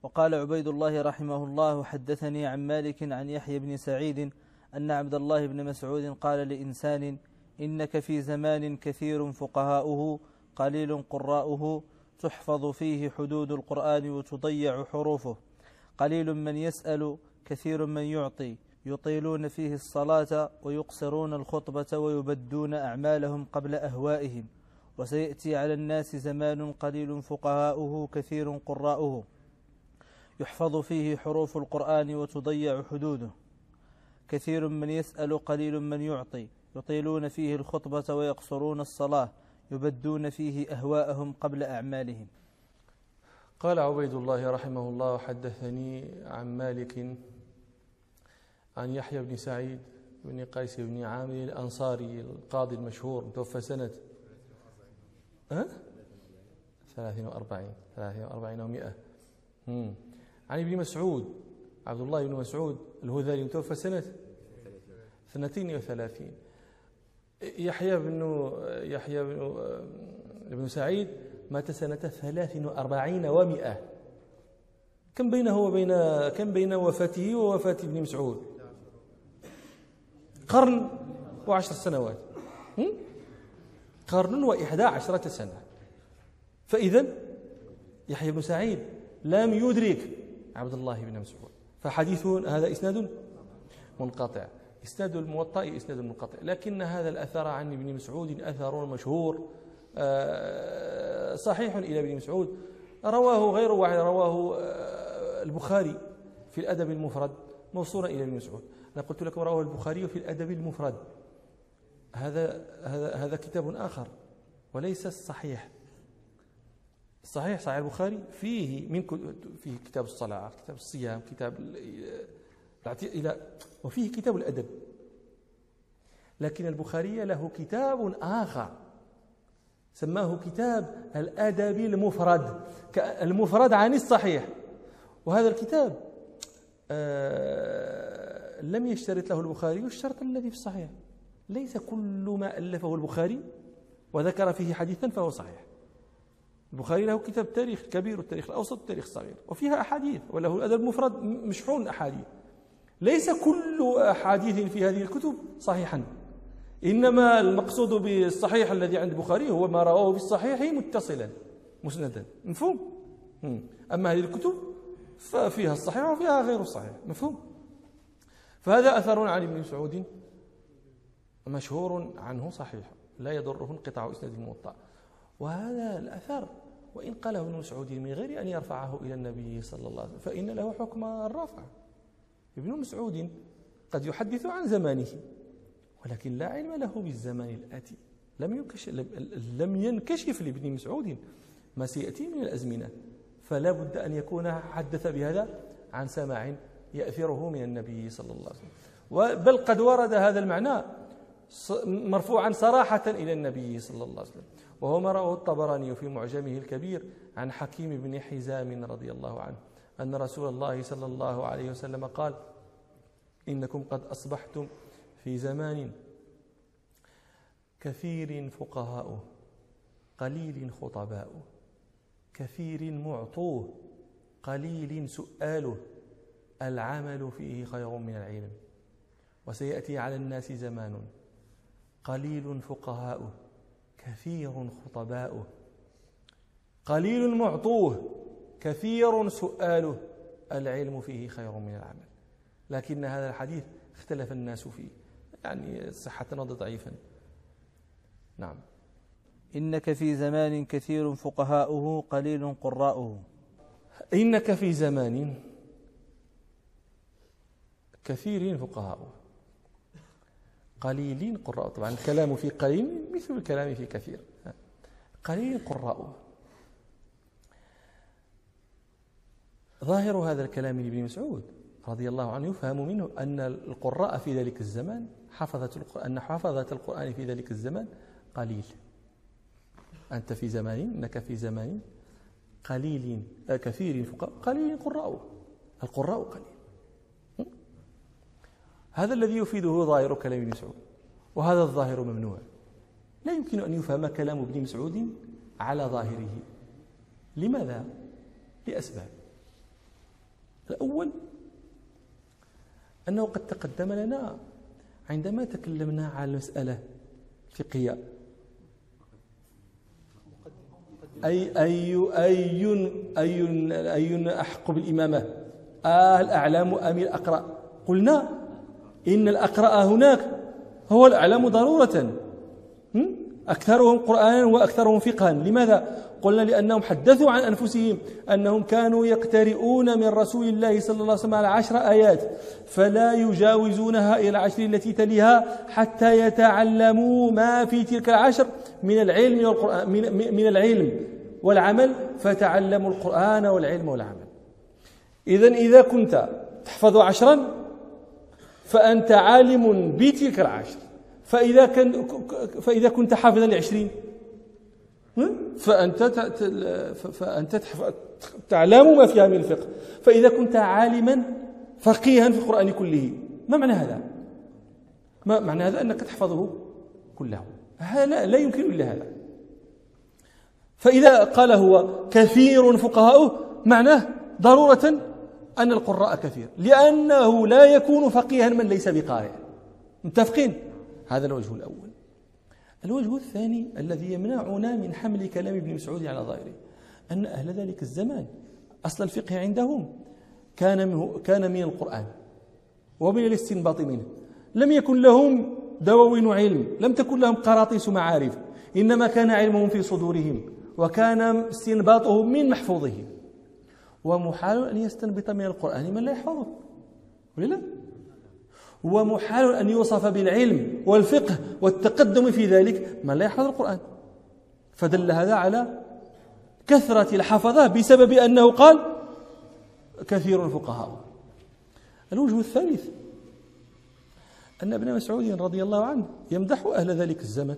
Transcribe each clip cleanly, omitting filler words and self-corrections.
وقال عبيد الله رحمه الله: حدثني عن مالك عن يحيى بن سعيد أن عبد الله بن مسعود قال لإنسان: إنك في زمان كثير فقهاؤه قليل قراؤه، تحفظ فيه حدود القرآن وتضيع حروفه، قليل من يسأل كثير من يعطي، يطيلون فيه الصلاة ويقصرون الخطبة ويبدون أعمالهم قبل أهوائهم، وسيأتي على الناس زمان قليل فقهاؤه كثير قراؤه، يحفظ فيه حروف القرآن وتضيع حدوده، كثير من يسأل قليل من يعطي، يطيلون فيه الخطبة ويقصرون الصلاة، يبدون فيه أهواءهم قبل أعمالهم. قال عبيد الله رحمه الله: حدثني عن مالك عن يحيى بن سعيد بن قيس بن عامر الأنصاري القاضي المشهور، متوفى سنة 43 و100. عن ابن مسعود عبد الله بن مسعود الهذلي، متوفى سنة 32. يحيى بن سعيد مات سنة 43 و100. كم بين وفاته ووفاة ابن مسعود؟ قرن و10 سنوات. قرن و11 سنة. فإذا يحيى بن سعيد لم يدرك عبد الله بن مسعود، فحديثه هذا إسناد منقطع. إسناد الموطأ إسناد منقطع، لكن هذا الأثر عن ابن مسعود أثر مشهور صحيح إلى ابن مسعود، رواه غير واحد، رواه البخاري في الأدب المفرد موصولا إلى ابن مسعود. أنا قلت لكم رواه البخاري في الأدب المفرد، هذا كتاب آخر وليس الصحيح. صحيح البخاري فيه كتاب الصلاة، كتاب الصيام، كتاب وفيه كتاب الأدب، لكن البخاري له كتاب آخر سماه كتاب الأدب المفرد عن الصحيح. وهذا الكتاب لم يشترط له البخاري الشرط الذي في الصحيح. ليس كل ما ألفه البخاري وذكر فيه حديثا فهو صحيح. البخاري له كتاب تاريخ كبير، التاريخ الأوسط، التاريخ الصغير، وفيها أحاديث، وله الأدب المفرد مشحون أحاديث. ليس كل أحاديث في هذه الكتب صحيحا، إنما المقصود بالصحيح الذي عند البخاري هو ما رواه بالصحيح متصلا مسندا، مفهوم؟ أما هذه الكتب ففيها الصحيح وفيها غير الصحيح، مفهوم؟ فهذا أثر عن ابن مسعود مشهور عنه صحيح لا يضره انقطاع إسناد الموطأ. وهذا الأثر وإن قاله ابن مسعود من غير أن يرفعه إلى النبي صلى الله عليه وسلم فإن له حكم الرفع. ابن مسعود قد يحدث عن زمانه ولكن لا علم له بالزمان الآتي، لم ينكشف لابن مسعود ما سيأتي من الأزمنة، فلا بد أن يكون حدث بهذا عن سماع يأثره من النبي صلى الله عليه وسلم. بل قد ورد هذا المعنى مرفوعا صراحة إلى النبي صلى الله عليه وسلم، وهو ما رواه الطبراني في معجمه الكبير عن حكيم بن حزام رضي الله عنه أن رسول الله صلى الله عليه وسلم قال: إنكم قد أصبحتم في زمان كثير فقهاؤه قليل خطباؤه، كثير معطوه قليل سؤاله، العمل فيه خير من العلم. وسيأتي على الناس زمان قليل فقهاؤه كثير خطباؤه، قليل معطوه كثير سؤاله، العلم فيه خير من العمل. لكن هذا الحديث اختلف الناس فيه، يعني صحة ضعيفا. نعم. إنك في زمان كثير فقهاؤه قليل قراؤه. إنك في زمان كثير فقهاؤه قليل قراؤه. طبعا الكلام في قليل مثل الكلام في كثير. قليل قراؤه. ظاهر هذا الكلام لابن مسعود رضي الله عنه يفهم منه أن القراء في ذلك الزمان حفظة القرآن في ذلك الزمان قليل. أنت في زمان، إنك في زمان قليل كثير قليل قراؤه. القراء قليل. هذا الذي يفيده ظاهر كلام ابن مسعود، وهذا الظاهر ممنوع. لا يمكن أن يفهم كلام ابن مسعود على ظاهره. لماذا؟ لأسباب. الأول أنه قد تقدم لنا عندما تكلمنا على المسألة الفقهية أي أحق بالإمامة الأعلام أم الأقرأ؟ قلنا إن الأقرأ هناك هو الأعلم ضرورة، أكثرهم قرآنا وأكثرهم فقها. لماذا؟ قلنا لأنهم حدثوا عن أنفسهم أنهم كانوا يقترؤون من رسول الله صلى الله عليه وسلم على 10 آيات فلا يجاوزونها إلى 10 التي تليها حتى يتعلموا ما في تلك 10 من العلم والقرآن من العلم والعمل، فتعلموا القرآن والعلم والعمل. إذا كنت تحفظ 10 فأنت عالم بتلك 10، فإذا كنت حافظا ل20 فأنت تعلم ما فيها من الفقه. فإذا كنت عالما فقيها في القرآن كله، ما معنى هذا؟ ما معنى هذا؟ أنك تحفظه كله. هذا لا يمكن إلا هذا. فإذا قال هو كثير فقهاؤه معناه ضرورة أن القراء كثير، لأنه لا يكون فقيها من ليس بقارئ. متفقين؟ هذا الوجه الأول. الوجه الثاني الذي يمنعنا من حمل كلام ابن مسعود على ظاهره أن أهل ذلك الزمان أصل الفقه عندهم كان من القرآن ومن الاستنباط منه. لم يكن لهم دواوين علم، لم تكن لهم قراطيس معارف، إنما كان علمهم في صدورهم وكان استنباطهم من محفوظهم. ومحال أن يستنبط من القرآن من لا يحفظه، ولا لا؟ ومحال أن يوصف بالعلم والفقه والتقدم في ذلك من لا يحفظ القرآن. فدل هذا على كثرة الحفظة بسبب أنه قال كثير الفقهاء. الوجه الثالث أن ابن مسعود رضي الله عنه يمدح أهل ذلك الزمن،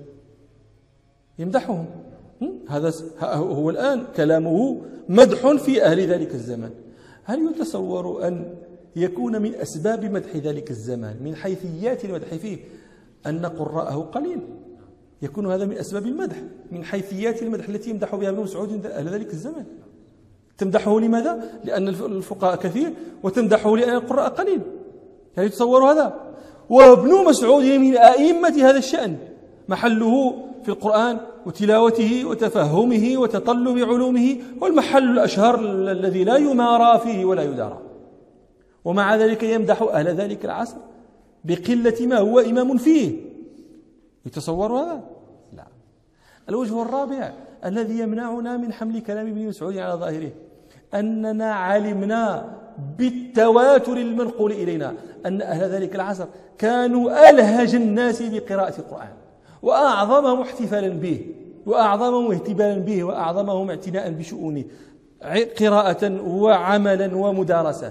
يمدحهم. هذا هو الآن كلامه مدح في أهل ذلك الزمن. هل يتصور أن يكون من أسباب مدح ذلك الزمان من حيثيات المدح فيه أن قراءه قليل؟ يكون هذا من أسباب المدح، من حيثيات المدح التي يمدح بها ابن مسعود أهل ذلك الزمان. تمدحه لماذا؟ لأن الفقهاء كثير، وتمدحه لأن القراء قليل. هل يتصور هذا؟ وابن مسعود من أئمة هذا الشأن، محله في القرآن وتلاوته وتفهمه وتطلب علومه، والمحل الأشهر الذي لا يمارى فيه ولا يدارى. ومع ذلك يمدح أهل ذلك العصر بقلة ما هو إمام فيه. يتصور هذا؟ لا. الوجه الرابع الذي يمنعنا من حمل كلام ابن مسعود على ظاهره أننا علمنا بالتواتر المنقول إلينا أن أهل ذلك العصر كانوا ألهج الناس بقراءة القرآن، وأعظمهم احتفالا به، وأعظمهم اهتبالا به، وأعظمهم اعتناء بشؤونه قراءة وعملا ومدارسة.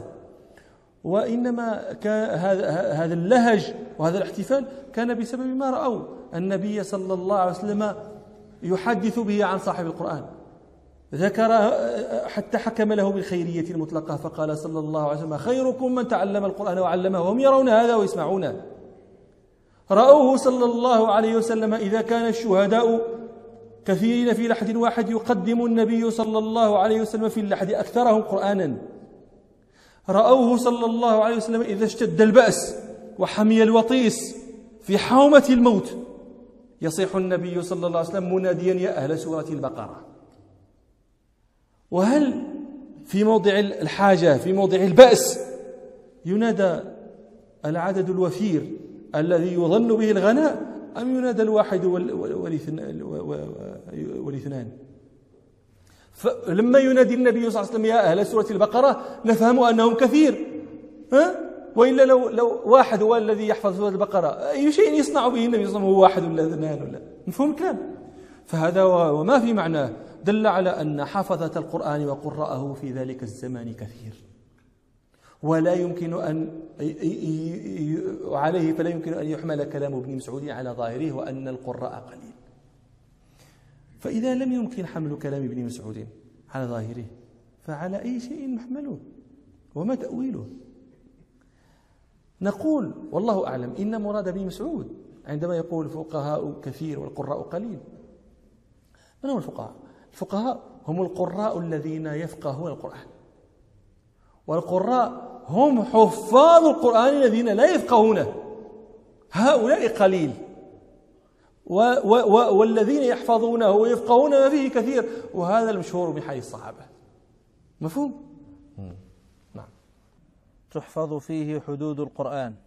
وإنما هذا اللهج وهذا الاحتفال كان بسبب ما رأوا النبي صلى الله عليه وسلم يحدث به عن صاحب القرآن، ذكر حتى حكم له بالخيرية المطلقة، فقال صلى الله عليه وسلم خيركم من تعلم القرآن وعلمه، وهم يرون هذا ويسمعونه. رأوه صلى الله عليه وسلم إذا كان الشهداء كثيرين في لحد واحد يقدم النبي صلى الله عليه وسلم في اللحد أكثرهم قرآنا. رأوه صلى الله عليه وسلم إذا اشتد البأس وحمي الوطيس في حومة الموت يصيح النبي صلى الله عليه وسلم مناديا يا أهل سورة البقرة. وهل في موضع الحاجة في موضع البأس ينادى العدد الوفير الذي يظن به الغناء، أم ينادى الواحد والاثنان؟ فلما ينادي النبي صلى الله عليه وسلم يا أهل سورة البقرة نفهم أنهم كثير، وإلا لو واحد هو الذي يحفظ سورة البقرة أي شيء يصنع به النبي صلى الله عليه وسلم، هو واحد ولا اثنان ولا مفهوم الكلام. فهذا وما في معناه دل على أن حفظة القرآن وقراءه في ذلك الزمان كثير، ولا يمكن أن عليه فلا يمكن أن يحمل كلام ابن مسعود على ظاهره وأن القراء قليل. فإذا لم يمكن حمل كلام ابن مسعود على ظاهره فعلى أي شيء نحمله وما تأويله؟ نقول والله أعلم إن مراد ابن مسعود عندما يقول الفقهاء كثير والقراء قليل، من هم الفقهاء؟ الفقهاء هم القراء الذين يفقهون القرآن والقراء هم حفاظ القرآن الذين لا يفقهونه، هؤلاء قليل، والذين يحفظونه ويفقهون ما فيه كثير، وهذا المشهور من حي الصحابة. مفهوم؟ نعم. تحفظ فيه حدود القرآن.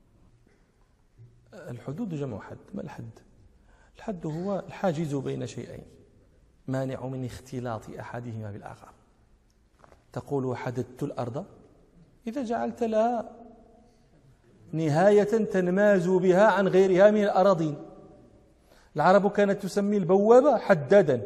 الحدود جمع حد. ما الحد؟ الحد هو الحاجز بين شيئين مانع من اختلاط أحدهما بالآخر. تقول حددت الأرض إذا جعلت لها نهاية تنماز بها عن غيرها من الأراضين. العرب كانت تسمي البواب حدادا،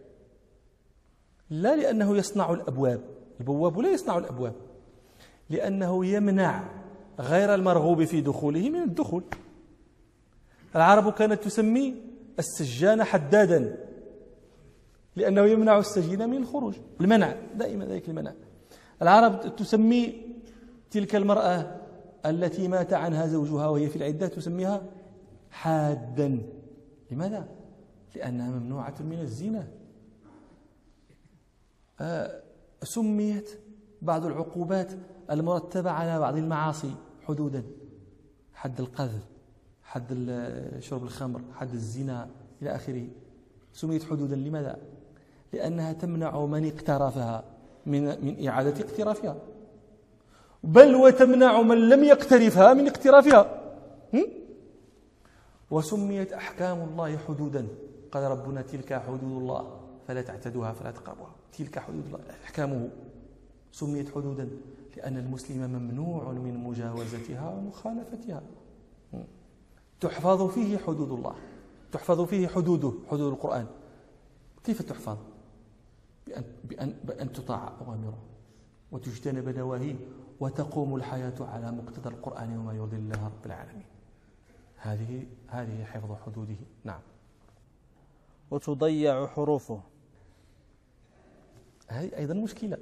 لا لأنه يصنع الأبواب، البواب لا يصنع الأبواب، لأنه يمنع غير المرغوب في دخوله من الدخول. العرب كانت تسمي السجان حدادا لأنه يمنع السجين من الخروج، المنع دائما ذلك المنع. العرب تسمي تلك المرأة التي مات عنها زوجها وهي في العدة تسميها حادا. لماذا؟ لأنها ممنوعة من الزنا. سميت بعض العقوبات المرتبة على بعض المعاصي حدودا، حد القذف، حد شرب الخمر، حد الزنا إلى آخره، سميت حدودا. لماذا؟ لأنها تمنع من اقترفها من إعادة اقترافها، بل وتمنع من لم يقترفها من اقترافها. وسميت أحكام الله حدودا، قال ربنا تلك حدود الله فلا تعتدوها فلا تقربوها. تلك حدود الله أحكامه سميت حدودا لأن المسلم ممنوع من مجاوزتها ومخالفتها. تحفظ فيه حدود الله، تحفظ فيه حدوده، حدود القرآن. كيف تحفظ؟ بأن تطاع أوامره وتجتنب نواهيه وتقوم الحياة على مقتضى القرآن وما يرضي الله رب العالمين. هذه حفظ حدوده. نعم. وتضيع حروفه. هذه أيضا مشكلة.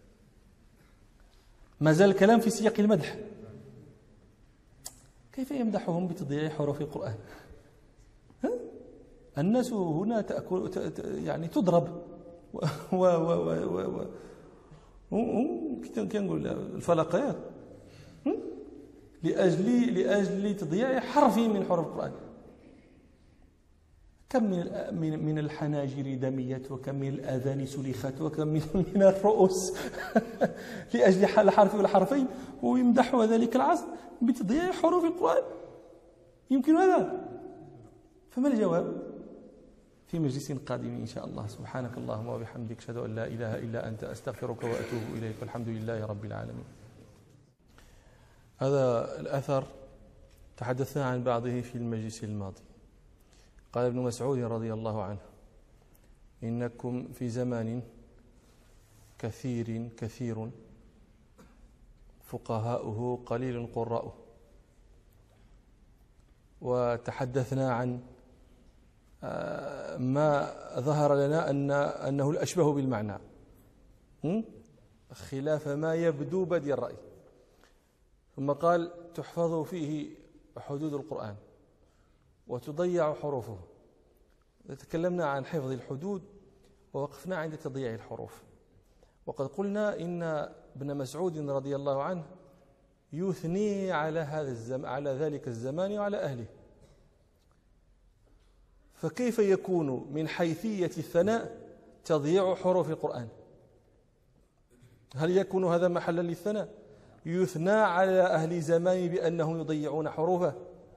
ما زال الكلام في سياق المدح. كيف يمدحهم بتضييع حروف القرآن؟ الناس هنا تأكل يعني تضرب كنقول الفلقيات لأجل تضييع حرف من حروف القرآن. كم من الحناجر دميت، وكم من الآذان سلخت، وكم من الرؤوس لأجل الحرف والحرفين، ويمدحوا ذلك العصر بتضييع حروف القرآن. يمكن هذا؟ فما الجواب؟ في مجلس قادم إن شاء الله. سبحانك اللهم وبحمدك، أشهد أن لا إله إلا أنت، أستغفرك وأتوب إليك، والحمد لله رب العالمين. هذا الأثر تحدثنا عن بعضه في المجلس الماضي. قال ابن مسعود رضي الله عنه: إنكم في زمان كثير فقهاؤه قليل قراؤه. وتحدثنا عن ما ظهر لنا أنه الأشبه بالمعنى خلاف ما يبدو بدي الرأي. ثم قال: تحفظ فيه حدود القرآن وتضيع حروفه. تكلمنا عن حفظ الحدود ووقفنا عند تضييع الحروف. وقد قلنا إن ابن مسعود رضي الله عنه يثني على ذلك الزمان وعلى أهله. فكيف يكون من حيثية الثناء تضييع حروف القرآن؟ هل يكون هذا محلا للثناء؟ يثنى على أهل زمان بأنهم يضيعون حروفه؟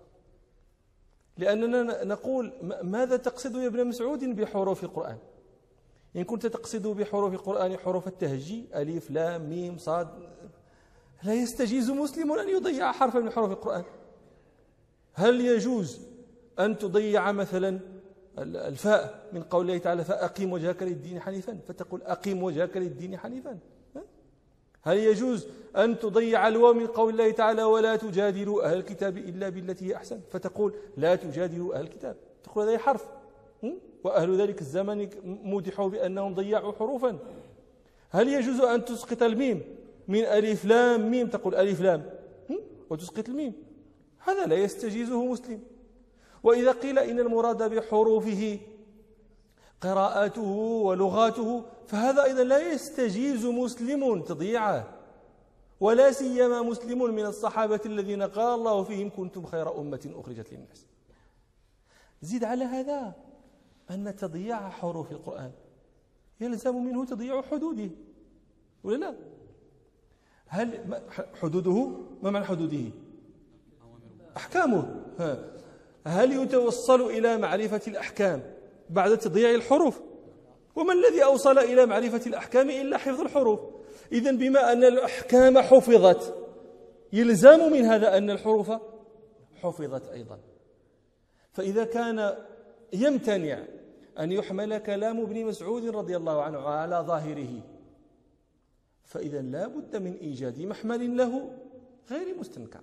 لأننا نقول: ماذا تقصد يا ابن مسعود بحروف القرآن؟ إن كنت تقصد بحروف القرآن حروف التهجي ألف لام ميم صاد، لا يستجيز مسلم أن يضيع حرفا من حروف القرآن. هل يجوز أن تضيع مثلا الفاء من قول الله تعالى: فأقيم وجهك للدين حنيفا، فتقول أقيم وجهك للدين حنيفا؟ هل يجوز أن تضيع الواو من قول الله تعالى: ولا تجادلوا أهل الكتاب إلا بالتي هي أحسن، فتقول لا تجادلوا أهل الكتاب؟ تقول هذا حرف، وأهل ذلك الزمن مدحوا بأنهم ضيعوا حروفا. هل يجوز أن تسقط الميم من ألف لام ميم، تقول ألف لام وتسقط الميم؟ هذا لا يستجيزه مسلم. وإذا قيل إن المراد بحروفه قراءاته ولغاته، فهذا أيضا لا يستجيز مسلم تضييعه. ولا سيما مسلم من الصحابة الذين قال الله فيهم كنتم خير أمة أخرجت للناس. زيد على هذا أن تضييع حروف القرآن يلزم منه تضييع حدوده، ولا لا؟ هل حدوده، ما معنى حدوده؟ أحكامه. هل يتوصل إلى معرفة الأحكام بعد تضييع الحروف؟ وما الذي أوصل إلى معرفة الأحكام إلا حفظ الحروف؟ إذن بما أن الأحكام حفظت يلزم من هذا أن الحروف حفظت أيضا. فإذا كان يمتنع أن يحمل كلام ابن مسعود رضي الله عنه على ظاهره، فإذا لا بد من إيجاد محمل له غير مستنكر.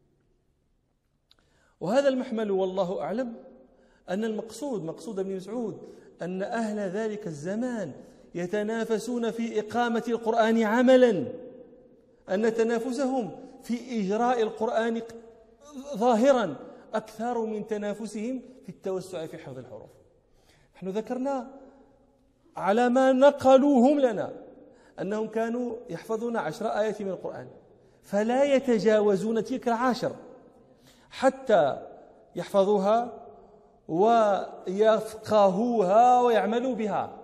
وهذا المحمل والله أعلم أن مقصود ابن مسعود أن أهل ذلك الزمان يتنافسون في إقامة القرآن عملا، أن تنافسهم في إجراء القرآن ظاهرا أكثر من تنافسهم في التوسع في حفظ الحروف. نحن ذكرنا على ما نقلوهم لنا أنهم كانوا يحفظون 10 آيات من القرآن، فلا يتجاوزون تلك 10 حتى يحفظوها ويفقهوها ويعملوا بها.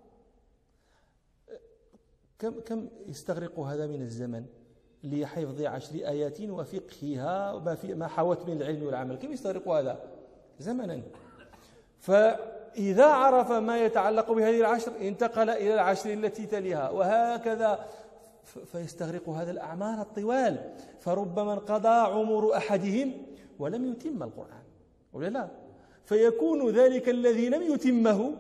كم يستغرق هذا من الزمن لحفظ 10 آيات وفقهها ما حوت من العلم والعمل؟ كم يستغرق هذا زمنا؟ فإذا عرف ما يتعلق بهذه 10 انتقل إلى 10 التي تليها، وهكذا فيستغرق هذا الأعمار الطوال. فربما انقضى عمر أحدهم ولم يتم القرآن، ولا لا؟ فيكون ذلك الذي لم يتمه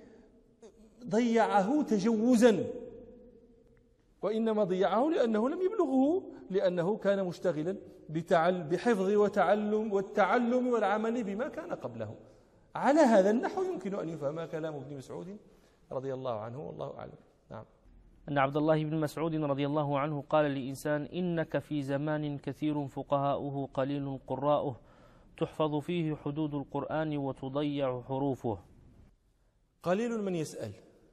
ضيعه تجوزا، وإنما ضيعه لأنه لم يبلغه، لأنه كان مشتغلا بحفظ والتعلم والعمل بما كان قبله. على هذا النحو يمكن أن يفهم كلام ابن مسعود رضي الله عنه، والله أعلم. نعم. أن عبد الله بن مسعود رضي الله عنه قال لإنسان: إنك في زمان كثير فقهاؤه قليل قراؤه، تحفظ فيه حدود القرآن وتضيع حروفه. قليل من يسأل،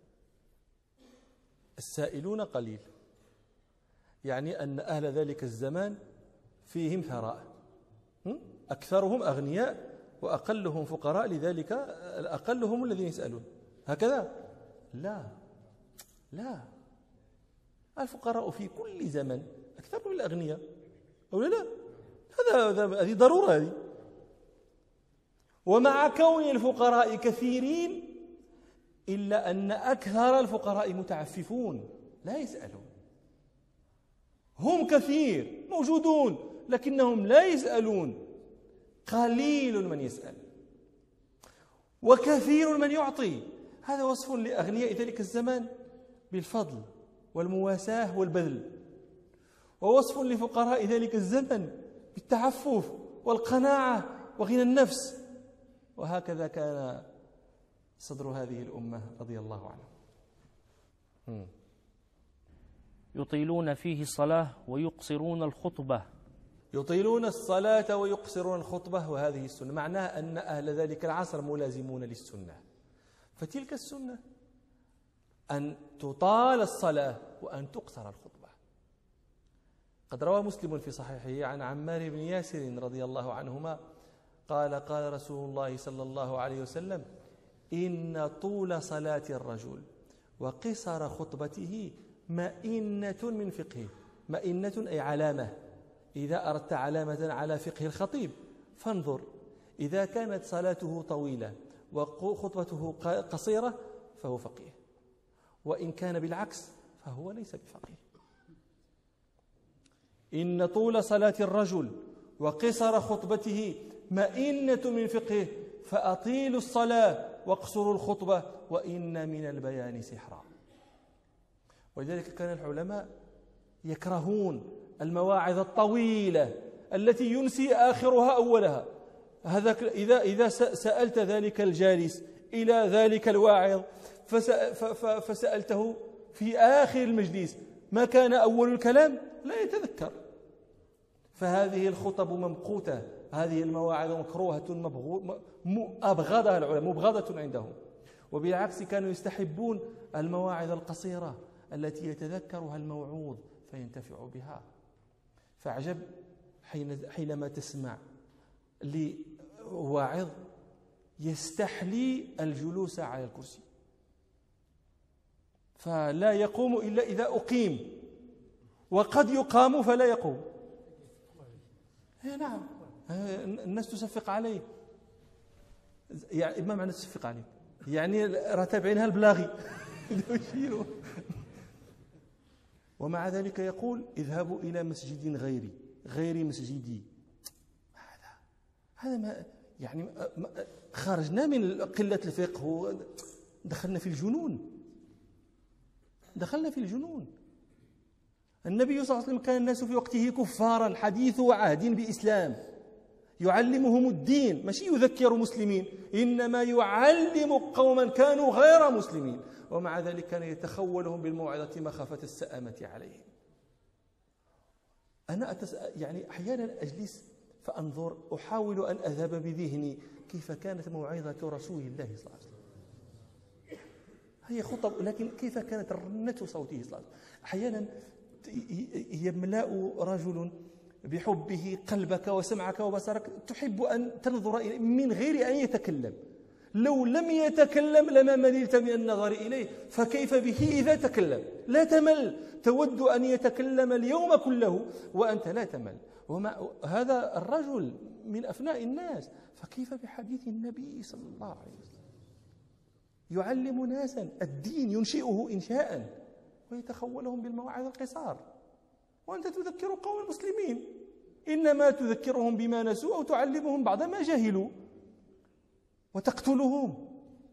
السائلون قليل، يعني أن أهل ذلك الزمان فيهم ثراء، أكثرهم أغنياء وأقلهم فقراء، لذلك الأقل هم الذين يسألون. هكذا؟ لا، الفقراء في كل زمن أكثر من الأغنياء، أو لا؟ هذه ضرورة هذه. ومع كون الفقراء كثيرين إلا أن أكثر الفقراء متعففون لا يسألون. هم كثير موجودون لكنهم لا يسألون. قليل من يسأل وكثير من يعطي. هذا وصف لأغنياء ذلك الزمان بالفضل والمواساة والبذل، ووصف لفقراء ذلك الزمن بالتعفف والقناعة وغنى النفس. وهكذا كان صدر هذه الأمة رضي الله عنه. يطيلون فيه الصلاة ويقصرون الخطبة. يطيلون الصلاة ويقصرون الخطبة، وهذه السنة. معناه أن أهل ذلك العصر ملازمون للسنة. فتلك السنة أن تطال الصلاة وأن تقصر الخطبة. قد روى مسلم في صحيحه عن عمار بن ياسر رضي الله عنهما قال: قال رسول الله صلى الله عليه وسلم: إن طول صلاة الرجل وقصر خطبته مئنة من فقهه. مئنة أي علامة. إذا أردت علامة على فقه الخطيب فانظر، إذا كانت صلاته طويلة وخطبته قصيرة فهو فقيه، وإن كان بالعكس فهو ليس بفقيه. إن طول صلاة الرجل وقصر خطبته مئنة من فقهه، فأطيلوا الصلاة واقصروا الخطبة وإن من البيان سحرا. ولذلك كان العلماء يكرهون المواعظ الطويلة التي ينسي آخرها أولها. هذا إذا سألت ذلك الجالس إلى ذلك الواعظ فسألته في آخر المجلس ما كان أول الكلام لا يتذكر. فهذه الخطب ممقوتة، هذه المواعظ مكروهة أبغضها العلماء، مبغضة عندهم. وبالعكس كانوا يستحبون المواعظ القصيرة التي يتذكرها الموعوظ فينتفع بها. فعجب حينما تسمع لواعظ يستحلي الجلوس على الكرسي، فلا يقوم إلا إذا أقيم، وقد يقام فلا يقوم. نعم، الناس تصفق عليه. يعني ما معنى تصفق عليه؟ يعني راه تابعينها البلاغي. ومع ذلك يقول اذهبوا إلى مسجد غير مسجدي. هذا ما يعني خرجنا من قلة الفقه، دخلنا في الجنون. النبي صلى الله عليه وسلم كان الناس في وقته كفارا حديث عهد بإسلام، يعلمهم الدين، ماشي يذكر مسلمين، إنما يعلم قوما كانوا غير مسلمين، ومع ذلك كان يتخولهم بالموعظة مخافة السآمة عليهم. أنا يعني أحيانا أجلس فأنظر، أحاول أن أذهب بذهني كيف كانت موعظة رسول الله صلى الله عليه وسلم. هي خطب، لكن كيف كانت رنة صوته صلى الله عليه وسلم. أحيانا يملأ رجل بحبه قلبك وسمعك وبصرك، تحب أن تنظر إليه من غير أن يتكلم. لو لم يتكلم لما مللت من النظر إليه، فكيف به إذا تكلم؟ لا تمل، تود أن يتكلم اليوم كله وأنت لا تمل. هذا الرجل من أفناء الناس، فكيف بحديث النبي صلى الله عليه وسلم؟ يعلم ناسا الدين، ينشئه إنشاء ويتخولهم بالمواعظ القصار، وأنت تذكر قوم المسلمين، إنما تذكرهم بما نسوا أو تعلمهم بعض ما جهلوا، وتقتلهم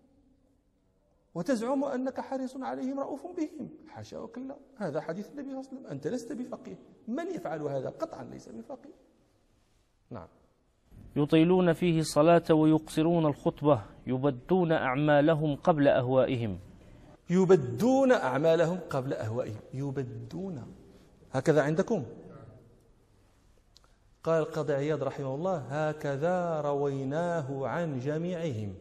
وتزعم أنك حريص عليهم رؤوف بهم. حاشا وكلا، هذا حديث النبي صلى الله عليه وسلم. أنت لست بفقيه، من يفعل هذا قطعا ليس بفقيه. نعم. يطيلون فيه الصلاة ويقصرون الخطبة، يبدون أعمالهم قبل أهوائهم. يبدون أعمالهم قبل أهوائهم، يبدون هكذا عندكم؟ قال القاضي عياض رحمه الله: هكذا رويناه عن جميعهم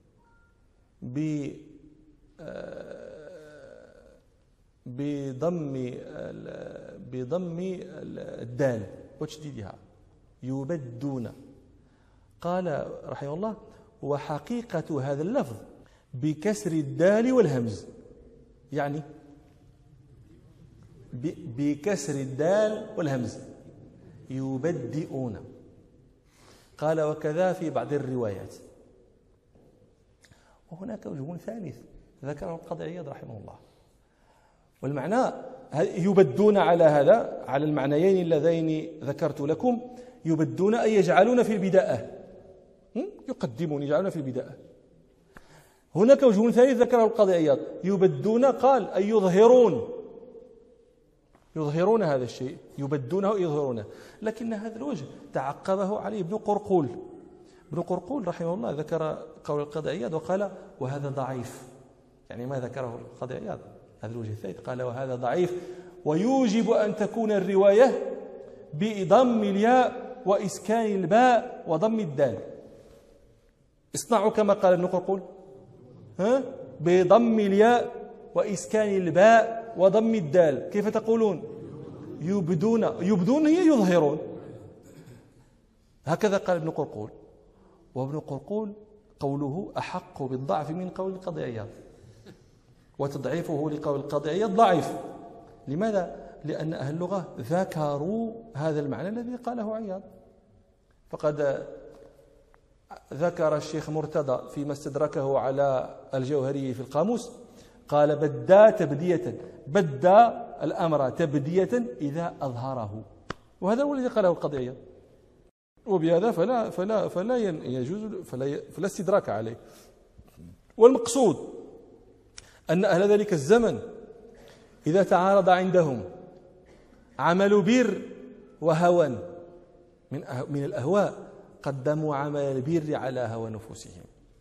بضم الدال وتشديدها، يبدون. قال رحمه الله: وحقيقة هذا اللفظ بكسر الدال والهمز، يعني بكسر الدال والهمز، يبدئون. قال: وكذا في بعض الروايات. وهناك وجه ثالث ذكره القاضي عياض رحمه الله، والمعنى يبدون على هذا، على المعنيين اللذين ذكرت لكم. يبدون أي يجعلون في البداءة، يقدمون، يجعلون في البداءة. هناك وجه ثالث ذكره القاضي عياض، يبدون قال أي يظهرون هذا الشيء، يبدونه يظهرونه. لكن هذا الوجه تعقبه عليه ابن قرقول. ابن قرقول رحمه الله ذكر قول القاضي عياض وقال: وهذا ضعيف. يعني ما ذكره القاضي عياض هذا الوجه الثالث، قال: وهذا ضعيف، ويوجب أن تكون الرواية بضم الياء وإسكان الباء وضم الدال. اصنعوا كما قال ابن قرقول، بضم الياء وإسكان الباء وضم الدال. كيف تقولون؟ يبدون هي يظهرون. هكذا قال ابن قرقول. وابن قرقول قوله أحق بالضعف من قول القاضي عياض، وتضعيفه لقول القاضي عياض ضعيف. لماذا؟ لأن أهل اللغة ذكروا هذا المعنى الذي قاله عياض. فقد ذكر الشيخ مرتضى فيما استدركه على الجوهري في القاموس، قال: بدا تبدية، بدا الأمر تبدية إذا أظهره. وهذا هو الذي قاله القاضي عياض، وبهذا فلا يجوز فلا استدراك عليه. والمقصود أن أهل ذلك الزمن إذا تعارض عندهم عمل بر وهوى من الأهواء، قدموا عمل البر على هوى نفوسهم.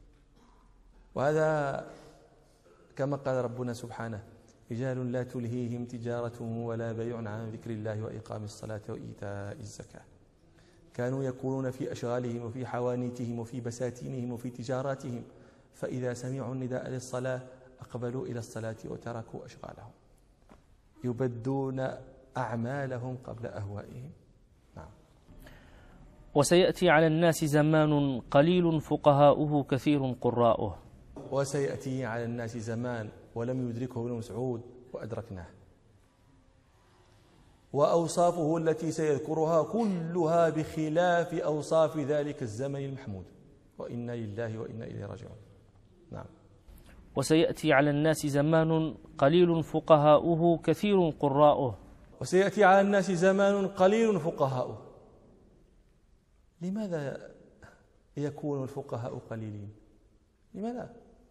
وهذا كما قال ربنا سبحانه: رجال لا تلهيهم تجارة ولا بيع عن ذكر الله وإقام الصلاة وإيتاء الزكاة، كانوا يكونون في أشغالهم وفي حوانيتهم وفي بساتينهم وفي تجاراتهم، فإذا سمعوا النداء للصلاة أقبلوا إلى الصلاة وتركوا أشغالهم. يبدون أعمالهم قبل أهوائهم. وسيأتي على الناس زمان قليل فقهاؤه كثير قراؤه. وسيأتي على الناس زمان ولم يدركه ابن مسعود وأدركناه، وأوصافه التي سيذكرها كلها بخلاف أوصاف ذلك الزمن المحمود، وإنا لله وإنا إليه راجعون. نعم. وسيأتي على الناس زمان قليل فقهاؤه كثير قراؤه. وسيأتي على الناس زمان قليل فقهاؤه. لماذا يكون الفقهاء قليلين؟ لماذا؟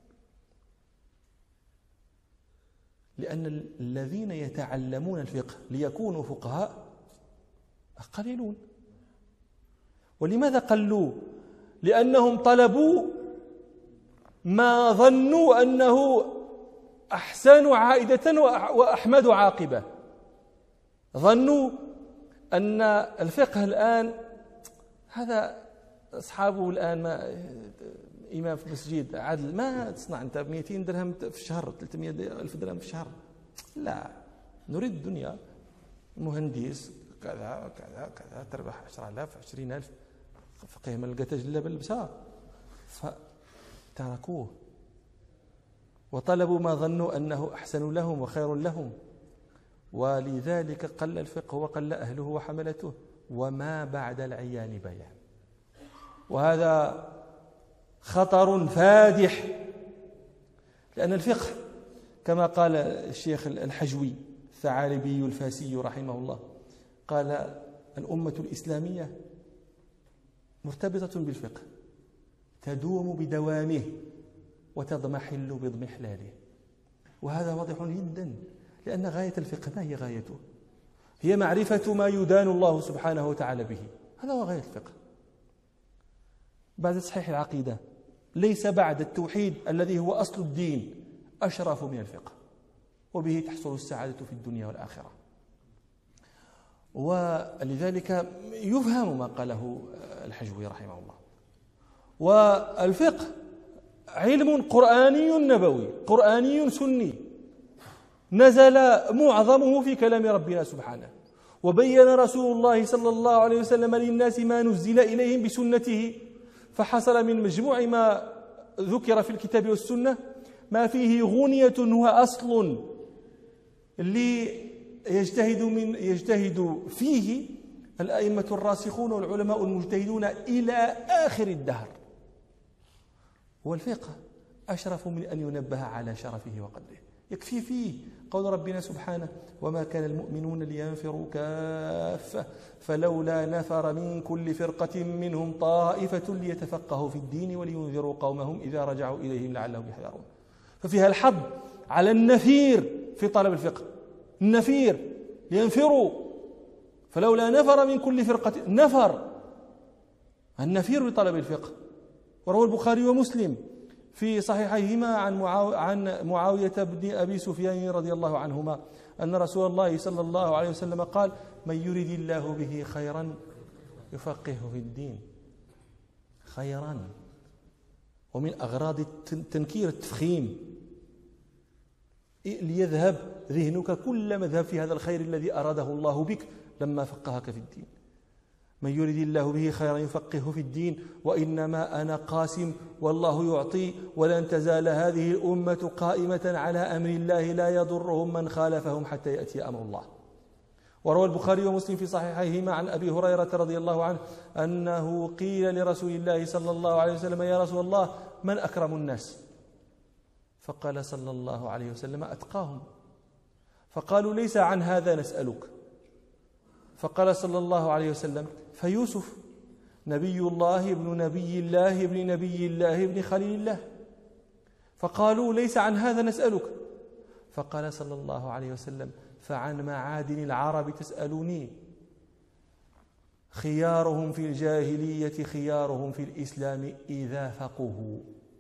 لأن الذين يتعلمون الفقه ليكونوا فقهاء قليلون. ولماذا قلوا؟ لأنهم طلبوا ما ظنوا أنه أحسن عائدة وأحمد عاقبة. ظنوا أن الفقه الآن هذا أصحابه الآن ما إمام في المسجد عدل ما تصنع أنت 200 درهم في الشهر 300 ألف درهم في الشهر. لا، نريد الدنيا. مهندس كذا كذا كذا تربح 10,000 20,000. فقيه ما لقى تجلى بالبساط فتركوه وطلبوا ما ظنوا أنه أحسن لهم وخير لهم، ولذلك قل الفقه وقل أهله وحملته، وما بعد العيان بيان. وهذا خطر فادح، لأن الفقه كما قال الشيخ الحجوي الثعالبي الفاسي رحمه الله، قال الأمة الإسلامية مرتبطة بالفقه، تدوم بدوامه وتضمحل بضمحلاله. وهذا واضح جدا، لأن غاية الفقه ما هي غايته؟ هي معرفة ما يدان الله سبحانه وتعالى به، هذا هو غاية الفقه. بعد تصحيح العقيدة ليس بعد التوحيد الذي هو أصل الدين أشرف من الفقه، وبه تحصل السعادة في الدنيا والآخرة. ولذلك يفهم ما قاله الحجوي رحمه الله. والفقه علم قرآني نبوي قرآني سني، نزل معظمه في كلام ربنا سبحانه، وبين رسول الله صلى الله عليه وسلم للناس ما نزل إليهم بسنته، فحصل من مجموع ما ذكر في الكتاب والسنة ما فيه غنية هو أصل يجتهد فيه الأئمة الراسخون والعلماء المجتهدون إلى آخر الدهر. والفقه أشرف من أن ينبه على شرفه وقدره. يكفي فيه قول ربنا سبحانه: وما كان المؤمنون لينفروا كافة فلولا نفر من كل فرقة منهم طائفة ليتفقهوا في الدين ولينذروا قومهم إذا رجعوا إليهم لعلهم يحذرون. ففيها الحض على النفير في طلب الفقه، النفير لينفروا، فلولا نفر من كل فرقة، نفر النفير لطلب الفقه. وروى البخاري ومسلم في صحيحيهما عن معاوية بن أبي سفيان رضي الله عنهما أن رسول الله صلى الله عليه وسلم قال: من يريد الله به خيرا يفقهه في الدين. خيرا. ومن أغراض التنكير التفخيم، ليذهب ذهنك كل مذهب في هذا الخير الذي أراده الله بك لما فقهك في الدين. من يريد الله به خيرا يفقهه في الدين، وإنما أنا قاسم والله يعطي، ولن تزال هذه الأمة قائمة على أمر الله لا يضرهم من خالفهم حتى يأتي أمر الله. وروى البخاري ومسلم في صحيحيهما عن أبي هريرة رضي الله عنه أنه قيل لرسول الله صلى الله عليه وسلم: يا رسول الله من أكرم الناس؟ فقال صلى الله عليه وسلم: أتقاهم. فقالوا: ليس عن هذا نسألك. فقال صلى الله عليه وسلم: فيوسف نبي الله ابن نبي الله ابن نبي الله ابن خليل الله. فقالوا: ليس عن هذا نسألك. فقال صلى الله عليه وسلم: فعن معادن العرب تسألوني؟ خيارهم في الجاهلية خيارهم في الإسلام إذا فقهوا.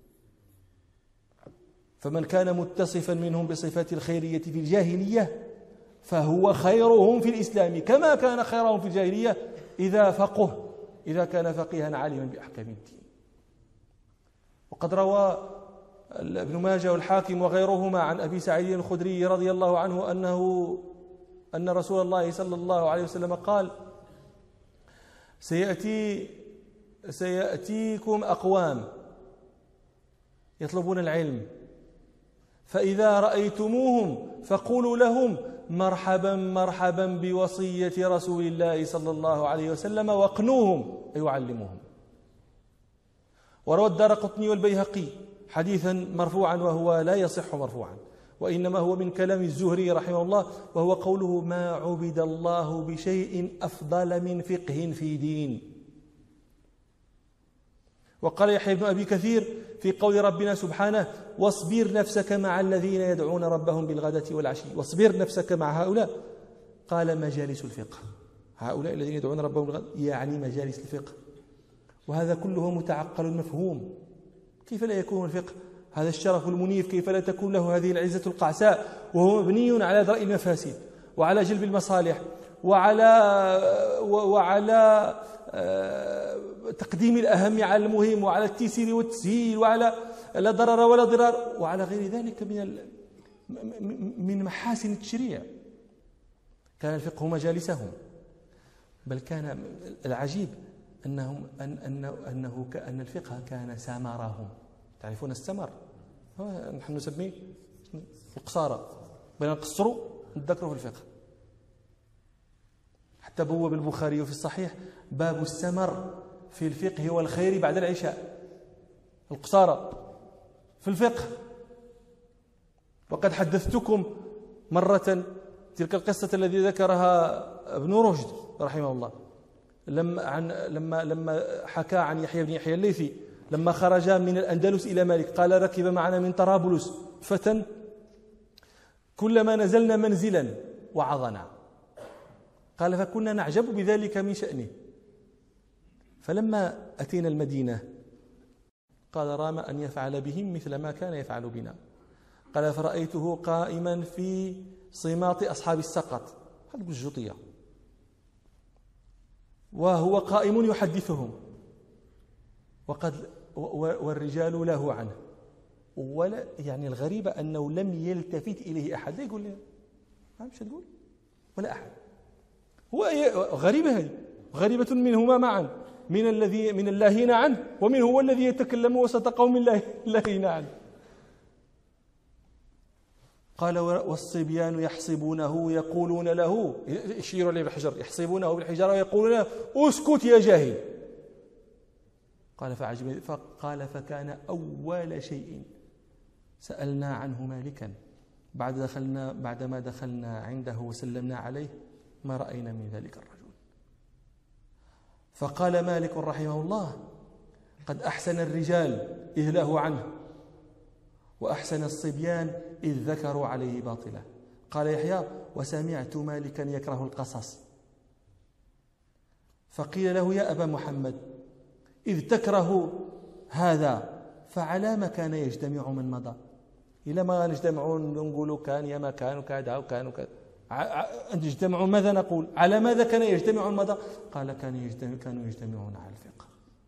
فمن كان متصفا منهم بصفات الخيرية في الجاهلية فهو خيرهم في الإسلام كما كان خيرهم في الجاهلية إذا فقه، إذا كان فقيها عالما بأحكام الدين. وقد روى ابن ماجه والحاكم وغيرهما عن أبي سعيد الخدري رضي الله عنه أن رسول الله صلى الله عليه وسلم قال: سيأتيكم أقوام يطلبون العلم، فإذا رأيتموهم فقولوا لهم مرحبا مرحبا بوصية رسول الله صلى الله عليه وسلم، واقنوهم أي يعلموهم. وروى الدارقطني والبيهقي حديثا مرفوعا وهو لا يصح مرفوعا، وإنما هو من كلام الزهري رحمه الله، وهو قوله: ما عبد الله بشيء أفضل من فقه في دين. وقال يحيى بن أبي كثير في قول ربنا سبحانه: واصبر نفسك مع الذين يدعون ربهم بالغداة والعشي. واصبر نفسك مع هؤلاء، قال مجالس الفقه. هؤلاء الذين يدعون ربهم بالغداة يعني مجالس الفقه، وهذا كله متعقل مفهوم. كيف لا يكون الفقه هذا الشرف المنيف؟ كيف لا تكون له هذه العزة القعساء وهو مبني على درء المفاسد وعلى جلب المصالح وعلى تقديم الأهم على المهم، وعلى التيسير والتسهيل، وعلى لا ضرر ولا ضرار، وعلى غير ذلك من محاسن التشريع. كان الفقه مجالسهم، بل كان العجيب أن الفقه كان سمرهم. تعرفون السمر؟ نحن نسميه القصارى، بين نقصروا نذكروا في الفقه. حتى بوب البخاري في الصحيح باب السمر في الفقه والخير بعد العشاء، القصارى في الفقه. وقد حدثتكم مرة تلك القصة التي ذكرها ابن رشد رحمه الله لما حكى عن يحيى بن يحيى الليثي لما خرج من الأندلس إلى مالك، قال: ركب معنا من طرابلس فتى كلما نزلنا منزلا وعظنا، قال: فكنا نعجب بذلك من شأنه، فلما أتينا المدينة قال: رام أن يفعل بهم مثل ما كان يفعل بنا. قال: فرأيته قائما في صماط أصحاب السقط، هذه الجطية، وهو قائم يحدثهم، والرجال له عنه، ولا يعني الغريب أنه لم يلتفت إليه أحد. لا يقول لي ما مش تقول ولا أحد. هو غريبة، هذه غريبة منهما معا، من اللاهين عنه، ومن هو الذي يتكلم وسط قوم اللاهين عنه. قال: والصبيان يحسبونه يقولون له، يشير عليه بالحجر، يحسبونه بالحجر ويقولون له: اسكت يا جاهل. قال: فكان أول شيء سألنا عنه مالكا بعدما دخلنا عنده وسلمنا عليه ما رأينا من ذلك الرجل. فقال مالك رحمه الله: قد أحسن الرجال إذ له عنه، وأحسن الصبيان إذ ذكروا عليه باطلا. قال يحيى: وسمعت مالكا يكره القصص، فقيل له: يا أبا محمد، إذ تكره هذا فعلى ما كان يجتمع من مضى؟ إلى ما نجتمعون نقولوا كان يا ما كانوا كذا وكانوا كذا، أن يجتمعون ماذا نقول؟ على ماذا كان يجتمع المضى؟ قال: كانوا يجتمعون على الفقه.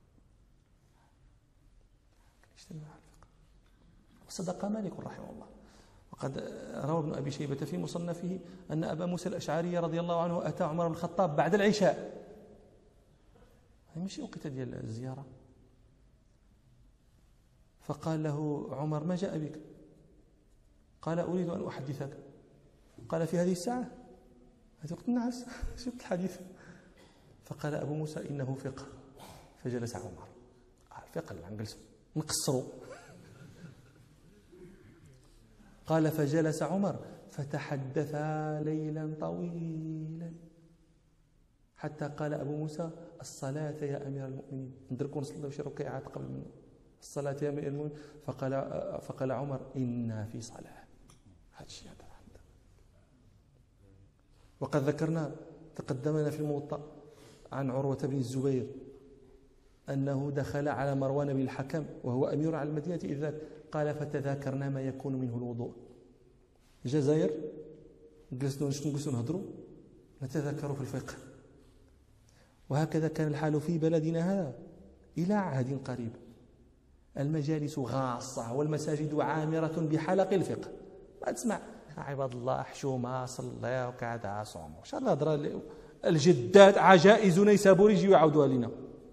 وصدق مالك رحمه الله. وقد روى ابن أبي شيبة في مصنفه أن أبا موسى الأشعري رضي الله عنه أتى عمر بن الخطاب بعد العشاء، ماشي وقت ديال الزيارة، فقال له عمر: ما جاء بك؟ قال: أريد أن أحدثك. قال: في هذه الساعة؟ هذا وقت النعاس، شفت الحديث. فقال أبو موسى: إنه فقه. فجلس عمر. الفقه اللي نجلسوا نقصروا. قال: فجلس عمر فتحدثا ليلا طويلا حتى قال أبو موسى: الصلاة يا أمير المؤمنين، ندركوا نصلي شي ركعات قبل منه، الصلاة يا أمير المؤمنين. فقال عمر: إنا في صلاة. هذا الشيء هذا. وقد ذكرنا تقدمنا في الموطأ عن عروة بن الزبير أنه دخل على مروان بن الحكم وهو أمير على المدينة إذ ذاك، قال: فتذاكرنا ما يكون منه الوضوء. الجزائر جلسنا نهضروا نتذاكروا في الفقه، وهكذا كان الحال في بلدنا هذا إلى عهد قريب. المجالس غاصة والمساجد عامرة بحلق الفقه. ما تسمع: عباد الله حشومة صلى وكذا صوم، إن شاء الله هضرة الجدات عجائز نيسابور يجيو يعاودوها لنا.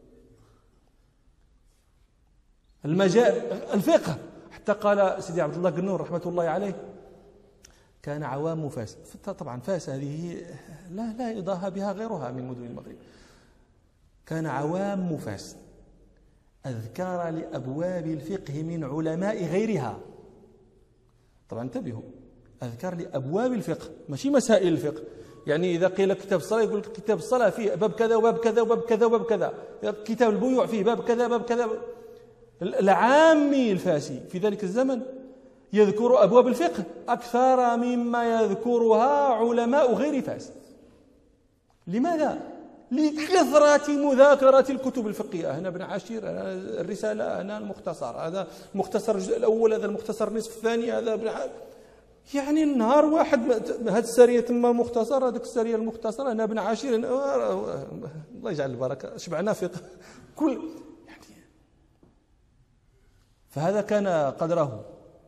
الفقه حتى قال سيدي عبد الله قنون رحمة الله عليه كان عوام فاس. طبعا فاس هذه لا يضاهى بها غيرها من مدن المغرب. كان عوام فاس أذكار لأبواب الفقه من علماء غيرها. طبعا انتبهوا، أذكار لأبواب الفقه ماشي مسائل الفقه. يعني إذا قيل كتاب الصلاة يقول لك كتاب الصلاة فيه باب كذا وباب كذا وباب كذا وباب كذا، كتاب البيوع فيه باب كذا باب كذا. العامي الفاسي في ذلك الزمن يذكر أبواب الفقه أكثر مما يذكرها علماء غير فاس. لماذا؟ لكثرة مذاكرة الكتب الفقهية. هنا ابن عاشير، هنا الرسالة، هنا المختصر، هذا المختصر الجزء الأول، هذا المختصر النصف الثاني، هذا ابن يعني النهار واحد هذه السرية تم مختصر، هذيك السرية المختصرة، هنا ابن عاشير، الله يجعل البركة، شبعنا فقه كل يعني. فهذا كان قدره،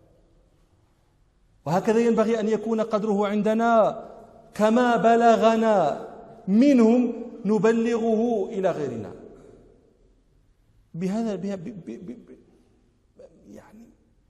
وهكذا ينبغي أن يكون قدره عندنا. كما بلغنا منهم نبلغه إلى غيرنا. بهذا يعني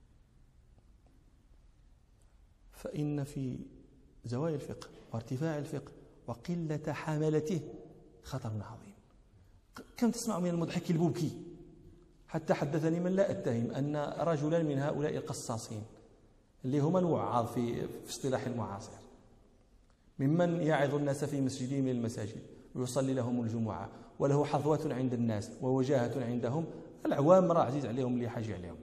فإن في زوايا الفقه وارتفاع الفقه وقلة حملته خطر عظيم. كم تسمع من المضحك البكي. حتى حدثني من لا أتهم أن رجلا من هؤلاء القصاصين اللي هم الوعاظ في اصطلاح المعاصر، ممن يعظ الناس في مسجد من المساجد ويصلي لهم الجمعة وله حظوة عند الناس ووجاهة عندهم، العوام راه عزيز عليهم اللي حاجة عليهم.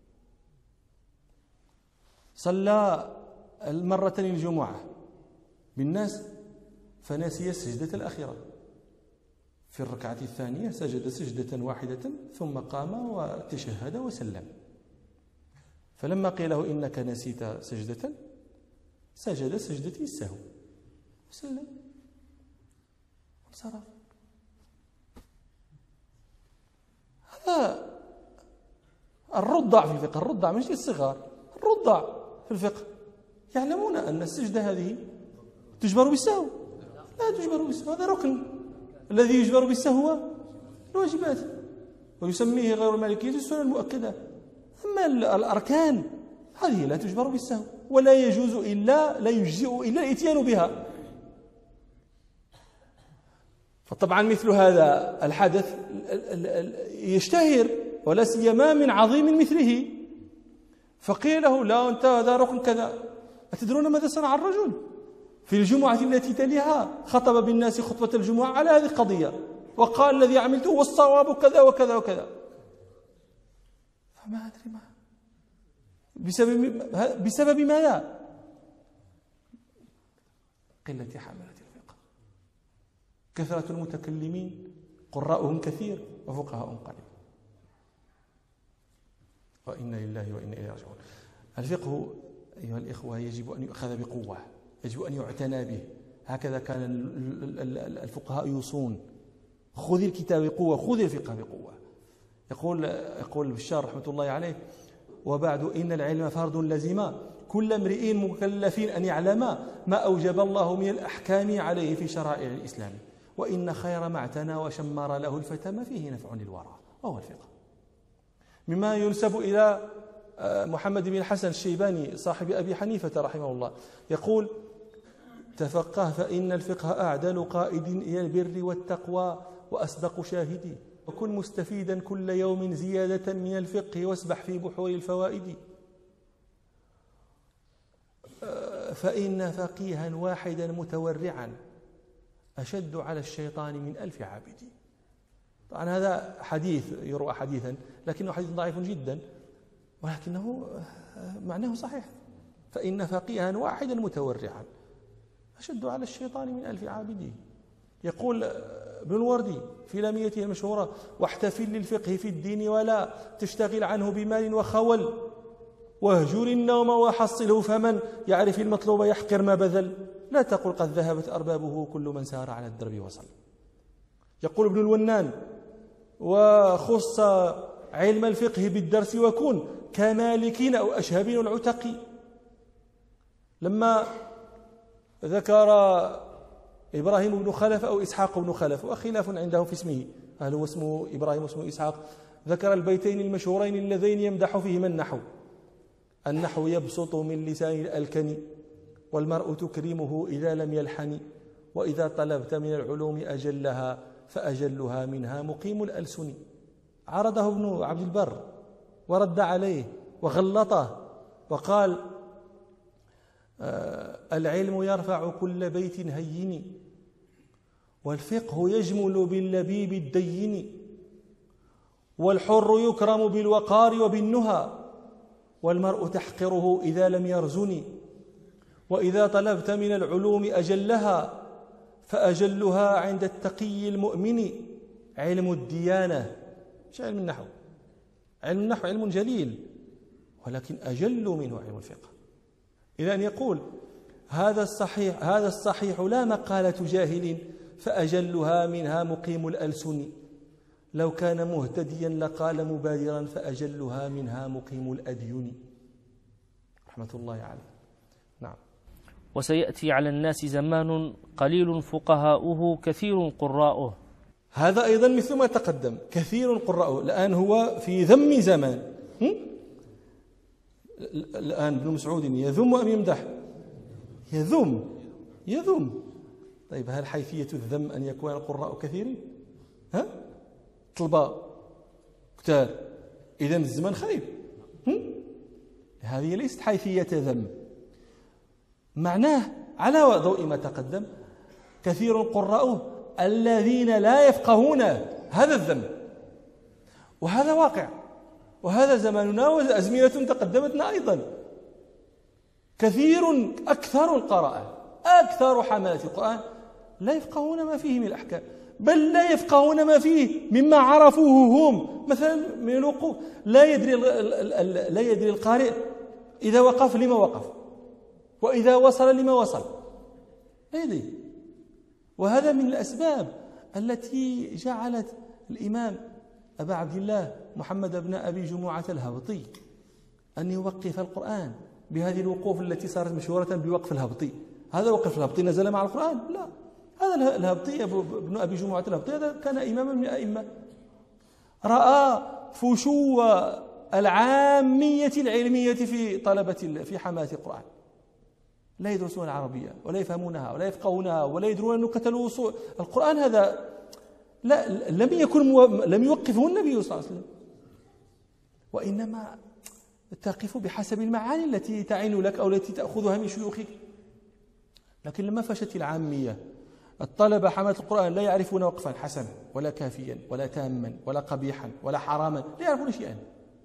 صلى المرتين الجمعة بالناس فنسي السجدة الأخيرة. في الركعة الثانية سجد سجدة واحدة ثم قام وتشهد وسلم. فلما قيل له إنك نسيت سجدة سجد سجدة السهو وسلم وانصرف. هذا الرضع في الفقه، الرضع مش الصغار، الرضع في الفقه يعلمون أن السجدة هذه تجبر بالسهو. لا تجبر بالسهو، هذا ركن. الذي يجبر بالسهو هو الواجبات، ويسميه غير المالكية السنن المؤكدة. أما الأركان هذه لا تجبر بالسهو، ولا يجوز إلا لا يجزئ إلا الإتيان بها. فطبعا مثل هذا الحدث يشتهر ولا سيما من عظيم مثله. فقيل له لا أنت هذا ركن كذا. أتدرون ماذا صنع الرجل؟ في الجمعة التي تليها خطب بالناس خطبة الجمعة على هذه القضية وقال الذي عملته هو الصواب كذا وكذا وكذا. فما أدري ما بسبب ماذا؟ قلة حملة الفقه، كثرة المتكلمين، قراءهم كثير وفقهاءهم قليل. وإنا لله وإنا إليه راجعون. الفقه أيها الإخوة يجب أن يؤخذ بقوة، يجب أن يعتنى به. هكذا كان الفقهاء يوصون: خذ الكتاب بقوة، خذ الفقه بقوة. يقول بشار رحمة الله عليه: وبعد إن العلم فرض لزم كل امرئ مكلف أن يعلم ما أوجب الله من الأحكام عليه في شرائع الإسلام، وإن خير ما اعتنى وشمر له الفتى ما فيه نفع للورى، وهو الفقه. مما ينسب إلى محمد بن الحسن الشيباني صاحب أبي حنيفة رحمه الله يقول: تفقه فإن الفقه أعدل قائد إلى البر والتقوى وأصدق شاهد، وكن مستفيدا كل يوم زيادة من الفقه واسبح في بحور الفوائد، فإن فقيها واحدا متورعا أشد على الشيطان من 1000 عابد. طبعا هذا حديث يروى حديثا لكنه حديث ضعيف جدا، ولكنه معناه صحيح. فإن فقيها واحدا متورعا أشد على الشيطان من 1000 عابد. يقول ابن الوردي في لاميته المشهورة: واحتفل للفقه في الدين ولا تشتغل عنه بمال وخول، واهجر النوم وحصله، فمن يعرف المطلوب يحقر ما بذل، لا تقل قد ذهبت أربابه كل من سار على الدرب وصل. يقول ابن الونان: وخص علم الفقه بالدرس وكن كمالكين أو أشهبين العتقي. لما ذكر إبراهيم بن خلف أو إسحاق بن خلف، وخلاف عندهم في اسمه، هل هو اسمه إبراهيم واسمه إسحاق. ذكر البيتين المشهورين اللذين يمدح فيهما النحو: النحو يبسط من لسان الألكن، والمرء تكرمه إذا لم يلحن، وإذا طلبت من العلوم أجلها فأجلها منها مقيم الألسن. عرضه ابن عبد البر ورد عليه وغلطه وقال: العلم يرفع كل بيت هين، والفقه يجمل باللبيب الدين، والحر يكرم بالوقار وبالنهى، والمرء تحقره إذا لم يرزن، وإذا طلبت من العلوم أجلها فأجلها عند التقي المؤمن علم الديانة. مش علم النحو، علم النحو علم جليل، ولكن أجل منه علم الفقه. إلى أن يقول: هذا الصحيح لا مقالة جاهل، فأجلها منها مقيم الألسن، لو كان مهتديا لقال مبادرا، فأجلها منها مقيم الأدين. رحمة الله عليه. نعم. وسيأتي على الناس زمان قليل فقهاؤه كثير قراؤه. هذا أيضا مثل ما تقدم، كثير قراؤه. الآن هو في ذم زمان. الآن ابن مسعود يذم أم يمدح؟ يذم. طيب، هل حيثية الذم أن يكون القراء كثيرين؟ طلبة كتار، إذن الزمان خير. هذه ليست حيثية ذم. معناه على ضوء ما تقدم: كثير قراؤه الذين لا يفقهون. هذا الذم، وهذا واقع، وهذا زماننا وأزمنة تقدمتنا أيضا. كثير، أكثر القراءة، أكثر حملة القرآن لا يفقهون ما فيه من الأحكام، بل لا يفقهون ما فيه مما عرفوه هم. مثلا من الوقوف، لا يدري القارئ إذا وقف لما وقف، وإذا وصل لما وصل، لا يدري. وهذا من الأسباب التي جعلت الإمام أبا عبد الله محمد بن أبي جمعة الهبطي أن يوقف القرآن بهذه الوقوف التي صارت مشهورة بوقف الهبطي. هذا وقف الهبطي نزل مع القرآن؟ لا، هذا الهبطي ابن أبي جمعة الهبطي هذا كان إماما من الأئمة، رأى فشو العامية العلمية في طلبة في حماة القرآن، لا يدرسون العربية ولا يفهمونها ولا يفقهونها ولا يدرون نكت الوصول. القرآن هذا لم يوقفه النبي صلى الله عليه وسلم، وإنما تقف بحسب المعاني التي تعين لك أو التي تأخذها من شيوخك. لكن لما فشت العامية، الطلبة حماة القرآن لا يعرفون وقفا حسنا ولا كافيا ولا تاما ولا قبيحا ولا حراما، لا يعرفون شيئا.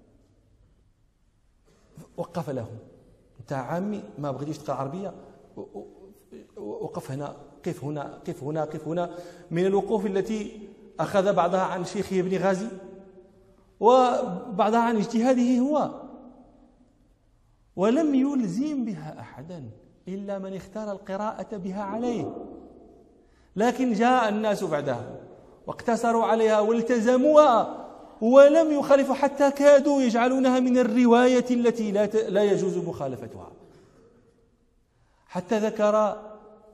وقف لهم: أنت عامي ما بغيتيش تقرأ عربية، وقف هنا، قف هنا، قف هنا، قف هنا. من الوقوف التي أخذ بعضها عن شيخه ابن غازي وبعضها عن اجتهاده هو، ولم يلزم بها أحدا إلا من اختار القراءة بها عليه. لكن جاء الناس بعدها واقتصروا عليها والتزموها ولم يخالفوا، حتى كادوا يجعلونها من الرواية التي لا يجوز مخالفتها. حتى ذكر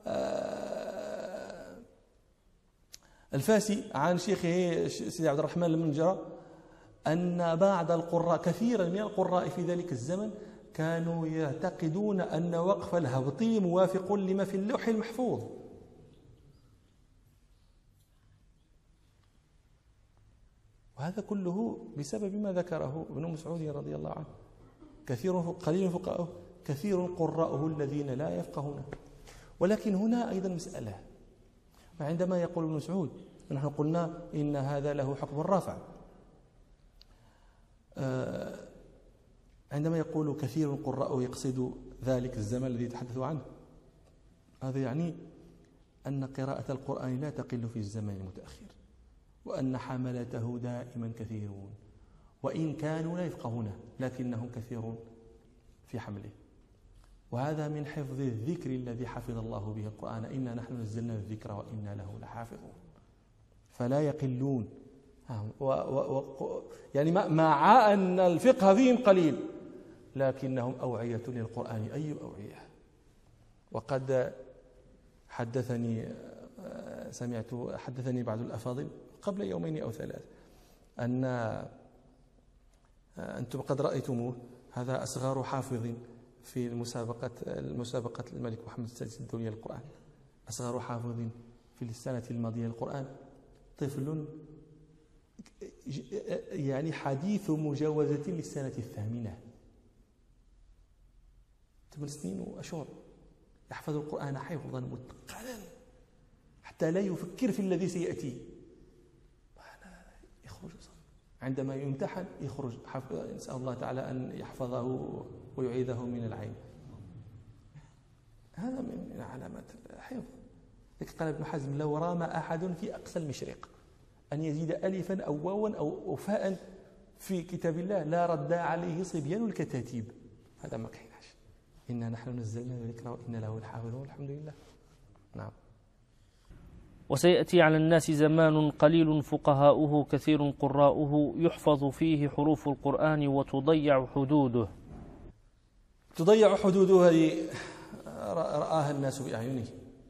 الفاسي عن شيخه سيدي عبد الرحمن المنجرة أن بعض القراء، كثيرا من القراء في ذلك الزمن، كانوا يعتقدون أن وقف الهبطي موافق لما في اللوح المحفوظ. وهذا كله بسبب ما ذكره ابن مسعود رضي الله عنه: قليل فقهاؤه كثير قراؤه الذين لا يفقهون. ولكن هنا أيضا مسألة، وعندما يقول ابن مسعود، نحن قلنا إن هذا له حكم الرافع، عندما يقول كثير قراؤه يقصد ذلك الزمن الذي يتحدث عنه، هذا يعني أن قراءة القرآن لا تقل في الزمن المتأخر، وأن حملته دائما كثيرون، وإن كانوا لا يفقهونه لكنهم كثيرون في حمله. وهذا من حفظ الذكر الذي حفظ الله به القرآن: إنا نحن نزلنا الذكر وإنا له لحافظون. فلا يقلون، يعني مع أن الفقه فيهم قليل لكنهم أوعية للقرآن. أي أوعية! وقد حدثني حدثني بعض الأفاضل قبل يومين أو ثلاث أن أنتم قد رأيتموه، هذا أصغر حافظ في المسابقة الملك محمد السادس الدولية للقرآن، أصغر حافظ في السنة الماضية للقرآن، طفل يعني حديث مجاوزة للسنة الثامنة، 8 سنين وأشهر، يحفظ القرآن حفظا متقنا حتى لا يفكر في الذي سيأتي، يخرج عندما يمتحن يخرج، نسأل الله تعالى أن يحفظه ويعيذه من العين. هذا من علامات الحفظ. قال ابن حزم: لو رام أحد في أقصى المشرق أن يزيد ألفا أو واوا أو فاء في كتاب الله لا رد عليه صبيان الكتاتيب. هذا ما كاينش. إنا نحن نزلنا الذكر وإنا له لحافظون، الحمد لله. نعم. وسيأتي على الناس زمان قليل فقهاؤه كثير قراؤه يحفظ فيه حروف القرآن وتضيع حدوده. تضيع حدوده هذه رآها الناس بأعينهم،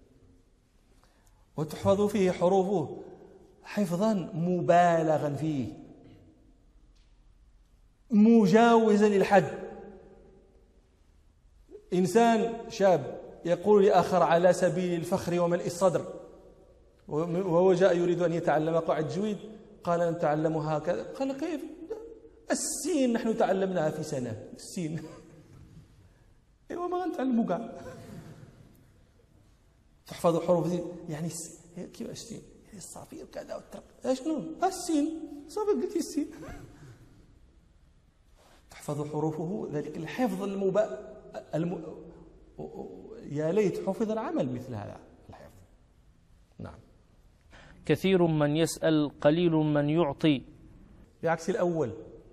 وتحفظ فيه حروفه حفظا مبالغا فيه مجاوزا للحد. إنسان شاب يقول لآخر على سبيل الفخر وملء الصدر، وهو جاء يريد أن يتعلم قواعد التجويد، قال: نتعلم هكذا. قال: كيف؟ السين نحن تعلمناها في سنة، السين. ايوا ما غنتعلموا كاع. تحفظ حروف يعني كيف السين؟ يعني الصافي وكذا والترق. شنو؟ السين، صافي قلتي السين. تحفظ حروفه، ذلك الحفظ يا ليت حفظ العمل مثل هذا الحفظ. نعم. كثير من يسأل قليل من يعطي، بعكس الأول،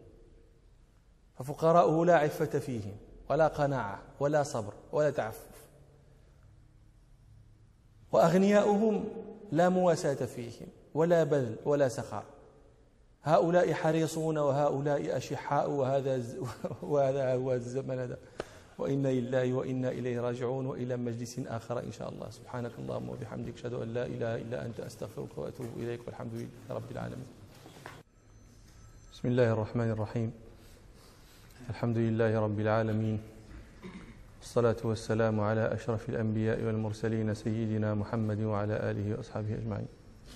ففقراؤه لا عفة فيهم ولا قناعة ولا صبر ولا تعفف، وأغنياؤهم لا مواساة فيهم ولا بذل ولا سخاء. هؤلاء حريصون وهؤلاء أشحاء، وهذا هو الزمن هذا. وإنا لله وإنا إليه راجعون، وإلى مجلس آخر إن شاء الله. سبحانك اللهم وبحمدك، أشهد أن لا إله إلا أنت، أستغفرك وأتوب إليك، والحمد لله رب العالمين. بسم الله الرحمن الرحيم. الحمد لله رب العالمين، والصلاة والسلام على أشرف الأنبياء والمرسلين سيدنا محمد وعلى آله وأصحابه أجمعين.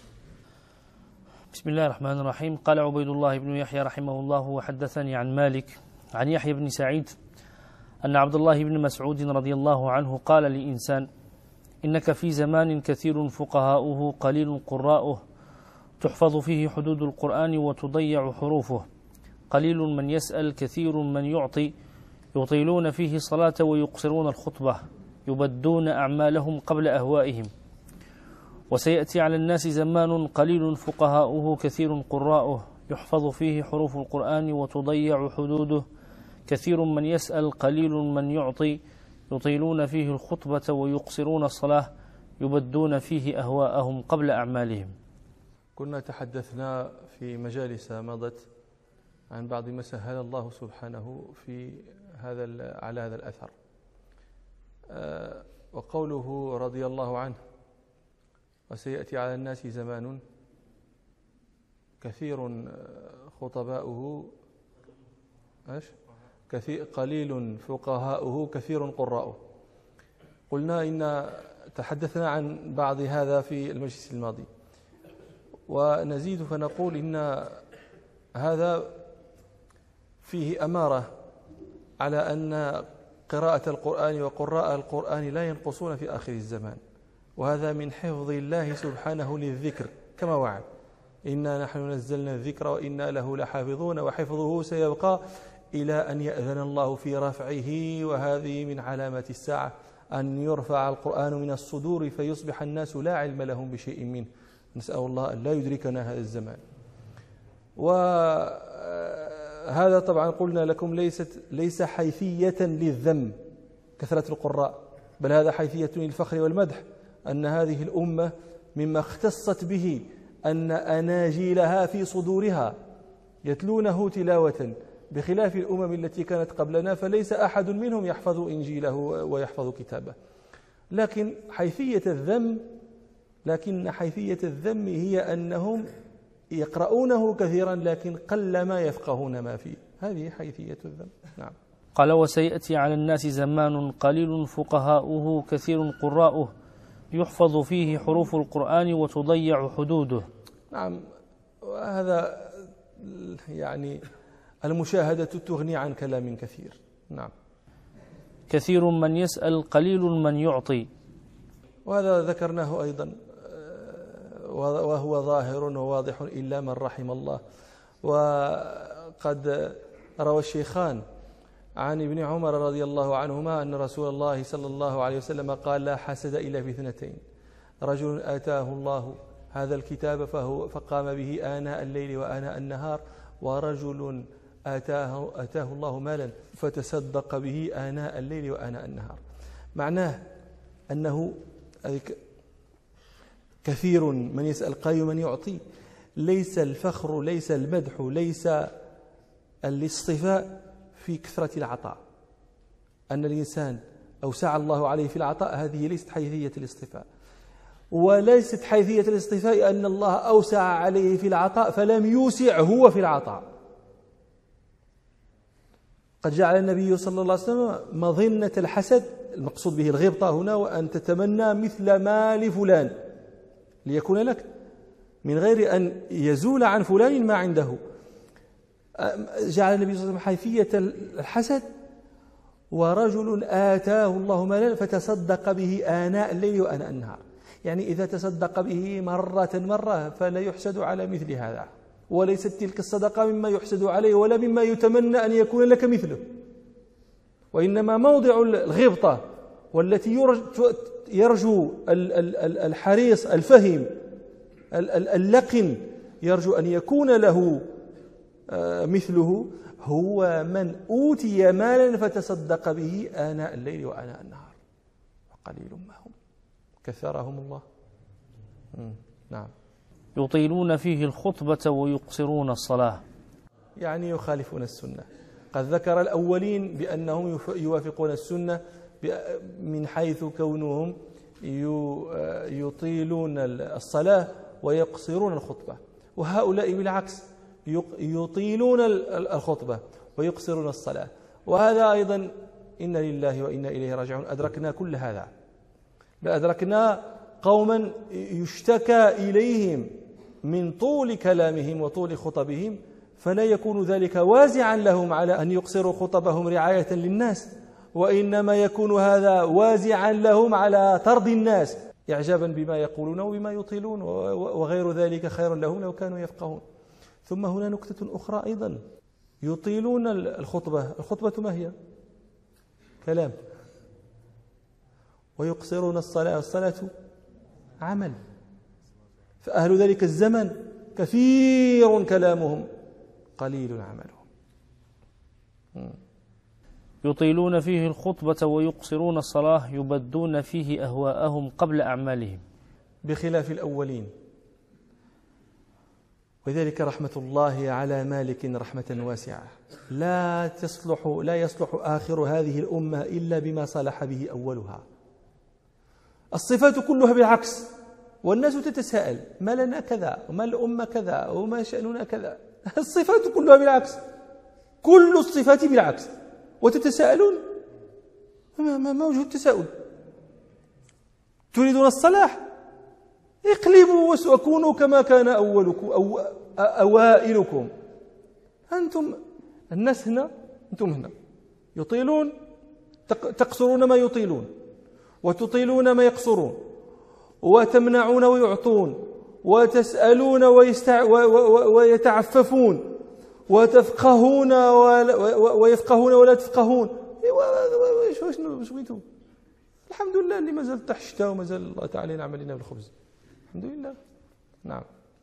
بسم الله الرحمن الرحيم. قال عبيد الله بن يحيى رحمه الله: وحدثني عن مالك عن يحيى بن سعيد أن عبد الله بن مسعود رضي الله عنه قال لإنسان: إنك في زمان كثير فقهاؤه قليل قراؤه تحفظ فيه حدود القرآن وتضيع حروفه، قليل من يسأل كثير من يعطي، يطيلون فيه الصلاة ويقصرون الخطبة، يبدون أعمالهم قبل أهوائهم. وسيأتي على الناس زمان قليل فقهاؤه كثير قراؤه يحفظ فيه حروف القرآن وتضيع حدوده، كثير من يسأل قليل من يعطي، يطيلون فيه الخطبة ويقصرون الصلاة، يبدون فيه أهواءهم قبل أعمالهم. كنا تحدثنا في مجالس مضت عن بعض ما سهل الله سبحانه على هذا الأثر، وقوله رضي الله عنه: وسيأتي على الناس زمان كثير خطباؤه قليل فقهاؤه كثير قراؤه. قلنا إن تحدثنا عن بعض هذا في المجلس الماضي، ونزيد فنقول إن هذا فيه أمارة على أن قراءة القرآن وقراء القرآن لا ينقصون في آخر الزمان، وهذا من حفظ الله سبحانه للذكر كما وعد: إنا نحن نزلنا الذكر وإنا له لحافظون، وحفظه سيبقى إلى أن يأذن الله في رفعه. وهذه من علامات الساعة، أن يرفع القرآن من الصدور فيصبح الناس لا علم لهم بشيء منه. نسأل الله أن لا يدركنا هذا الزمان. وهذا طبعا قلنا لكم ليس حيثية للذم كثرة القراء، بل هذا حيثية للفخر والمدح، أن هذه الأمة مما اختصت به أن أناجيلها في صدورها يتلونه تلاوة، بخلاف الأمم التي كانت قبلنا فليس أحد منهم يحفظ إنجيله ويحفظ كتابه. لكن حيثية الذم لكن حيثية الذم هي أنهم يقرؤونه كثيرا لكن قل ما يفقهون ما فيه، هذه حيثية الذم. نعم. قال وسيأتي على الناس زمان قليل فقهاؤه كثير قراؤه يحفظ فيه حروف القرآن وتضيع حدوده. نعم، وهذا يعني المشاهدة تغني عن كلام كثير. نعم. كثير من يسأل قليل من يعطي، وهذا ذكرناه أيضا وهو ظاهر وواضح إلا من رحم الله. وقد روى الشيخان عن ابن عمر رضي الله عنهما أن رسول الله صلى الله عليه وسلم قال لا حسد إلا في اثنتين: رجل آتاه الله هذا الكتاب فقام به آناء الليل وآناء النهار، ورجل آتاه الله مالا فتصدق به آناء الليل وآناء النهار. معناه أنه كثير من يسأل قليل من يعطي. ليس الفخر، ليس المدح، ليس الاصطفاء في كثرة العطاء. أن الإنسان أوسع الله عليه في العطاء هذه ليست حيثية الاصطفاء، وليست حيثية الاصطفاء أن الله أوسع عليه في العطاء فلم يوسع هو في العطاء. قد جعل النبي صلى الله عليه وسلم مظنة الحسد، المقصود به الغبطة هنا، وأن تتمنى مثل ما لفلان ليكون لك من غير أن يزول عن فلان ما عنده. جعل النبي صلى الله عليه وسلم حيثية الحسد: ورجل آتاه الله مالا فتصدق به آناء الليل وآناء النهار. يعني إذا تصدق به مرة فلا يحسد على مثل هذا، وليست تلك الصدقة مما يحسد عليه ولا مما يتمنى أن يكون لك مثله، وإنما موضع الغبطة والتي يرجو الحريص الفهم اللقن يرجو أن يكون له مثله هو من أوتي مالا فتصدق به آناء الليل وآناء النهار، وقليل ما هم كثرهم الله. نعم. يطيلون فيه الخطبة ويقصرون الصلاة، يعني يخالفون السنة. قد ذكر الأولين بأنهم يوافقون السنة من حيث كونهم يطيلون الصلاة ويقصرون الخطبة، وهؤلاء بالعكس يطيلون الخطبة ويقصرون الصلاة. وهذا أيضا إن لله وإنا إليه راجعون. أدركنا كل هذا، أدركنا قوما يشتكى إليهم من طول كلامهم وطول خطبهم، فلا يكون ذلك وازعا لهم على أن يقصروا خطبهم رعاية للناس، وإنما يكون هذا وازعا لهم على طرد الناس إعجابا بما يقولون وبما يطيلون، وغير ذلك خير لهم لو كانوا يفقهون. ثم هنا نكتة أخرى أيضا: يطيلون الخطبة ما هي؟ كلام. ويقصرون الصلاة عمل. فأهل ذلك الزمن كثير كلامهم قليل عملهم. يطيلون فيه الخطبة ويقصرون الصلاة، يبدون فيه أهواءهم قبل أعمالهم، بخلاف الأولين. وذلك رحمة الله على مالك رحمة واسعة، لا يصلح آخر هذه الأمة إلا بما صلح به أولها. الصفات كلها بالعكس، والناس تتساءل: ما لنا كذا، وما الأمة كذا، وما شأننا كذا. الصفات كلها بالعكس، كل الصفات بالعكس، وتتساءلون ما وجه التساؤل؟ تريدون الصلاح؟ اقلبوا وكونوا كما كان أوائلكم. أنتم الناس هنا، أنتم هنا يطيلون، تقصرون ما يطيلون، وتطيلون ما يقصرون، وتمنعون ويعطون، وتسألون ويتعففون، وتفقهون ويفقهون ولا تفقهون. واش بغيتوا؟ الحمد لله اللي مازال تحت الشتاء ومازال الله تعالى ينعم علينا بالخبز، الحمد لله. نعم.